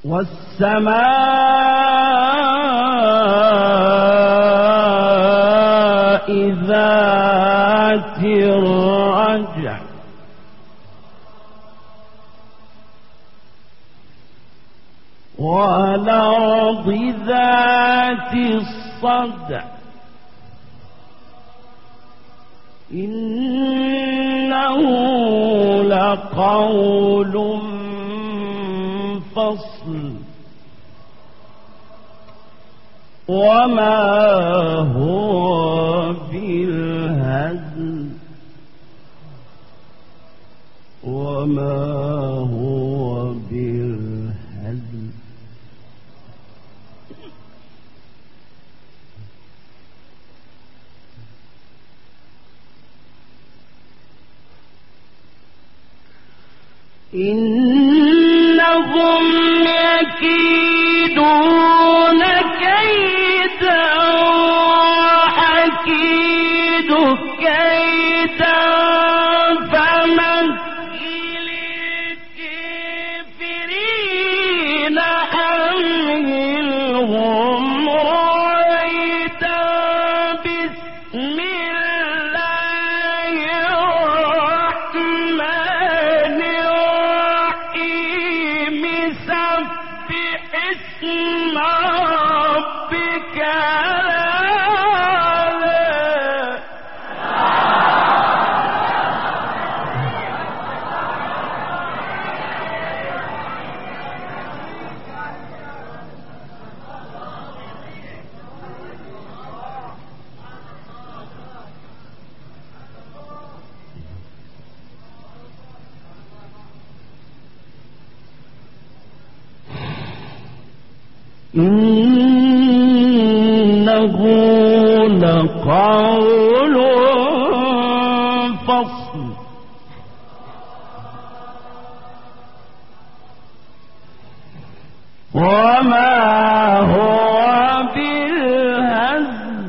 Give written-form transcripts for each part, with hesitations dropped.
والسماء ذات الرجع والأرض ذات الصدع إنه لقول فصل وما هو بالهزل إنهم يكيدون كيدا وأكيد كيدا فمهل الكافرين أمهلهم رويدا بسم الله الرحمن الرحيم سبح اسم ربك إنه لقول فصل وما هو بالهزل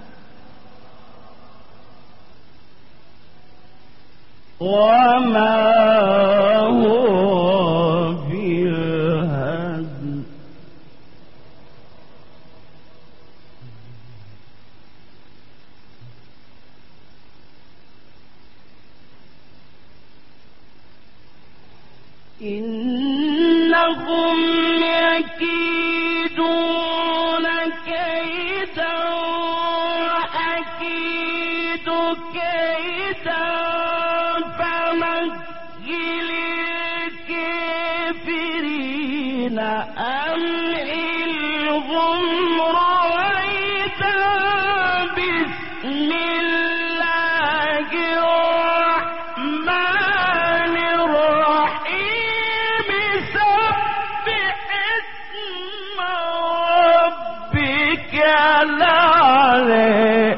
وما هو بالهزل إنهم يكيدون كيدا وأكيد كيدا فمهل الكافرين أمهلهم رويدا بسم الله الرحمن الرحيم سبح اسم ربك الأعلى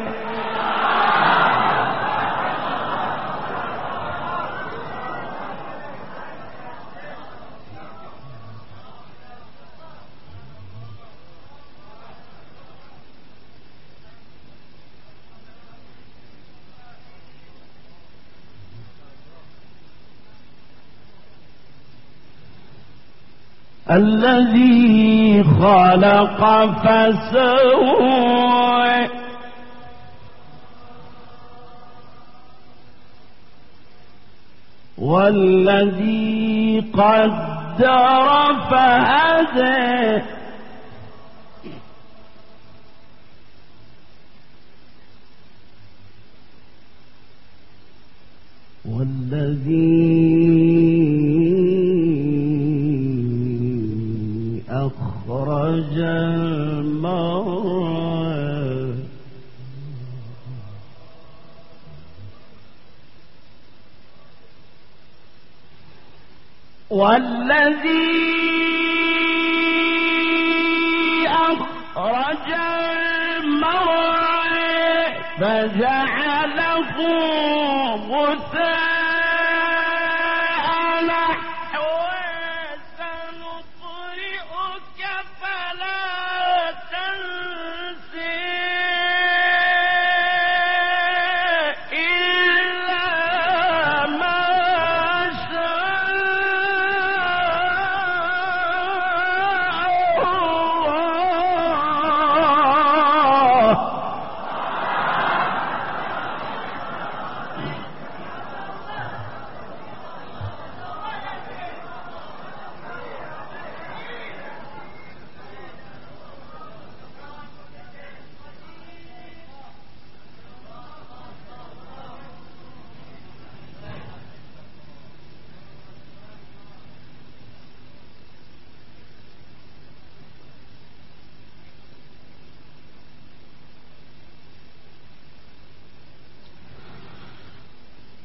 الذي خلق فسوى والذي قدر فهدى والذي أخرج المرعى والذي أخرج المرعى فجعله غثاء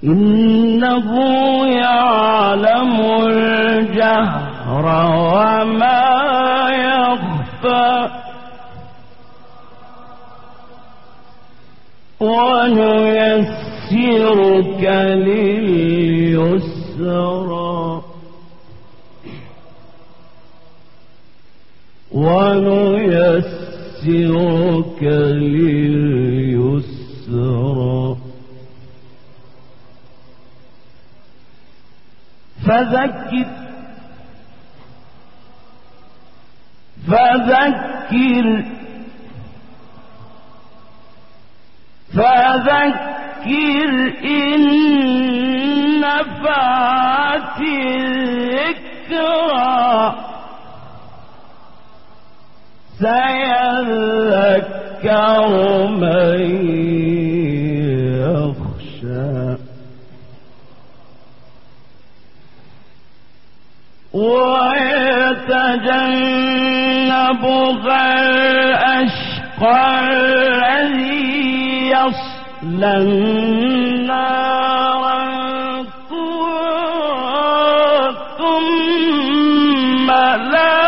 إنه يعلم الجهر وما يخفى ونيسرك لليسرى ونيسرك لليسرى فذكر إن نفعت الذكرى سيذكر من يخشى ويتجنبها الأشقى الذي يصلى النار ثم لا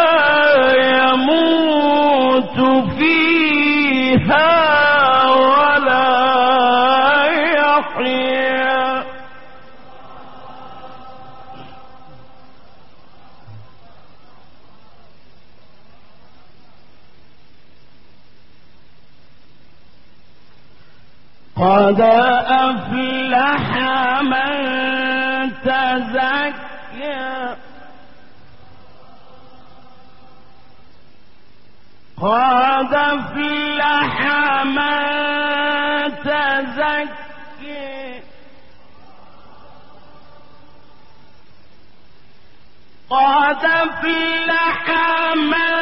يموت فيها ولا يحيا قد أفلح من تزكى قد أفلح من تزكى قد أفلح من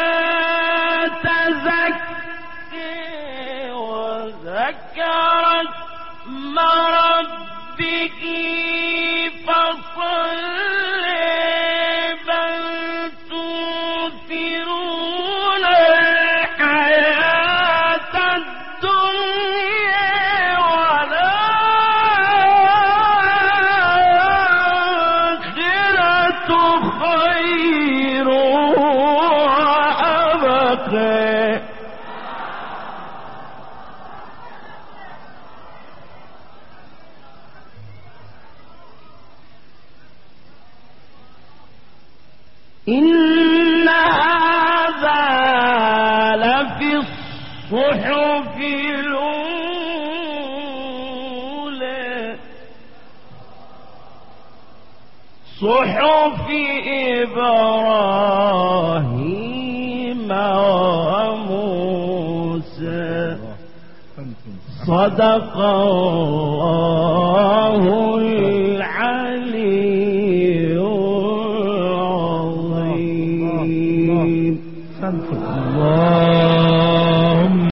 تزكى وذكر اسم ربه فصلى بل تؤثرون الحياة الدنيا والآخرة خير وأبقى إن هذا لفي الصحف الأولى صحف إبراهيم وموسى صدق الله العلي العظيم. الله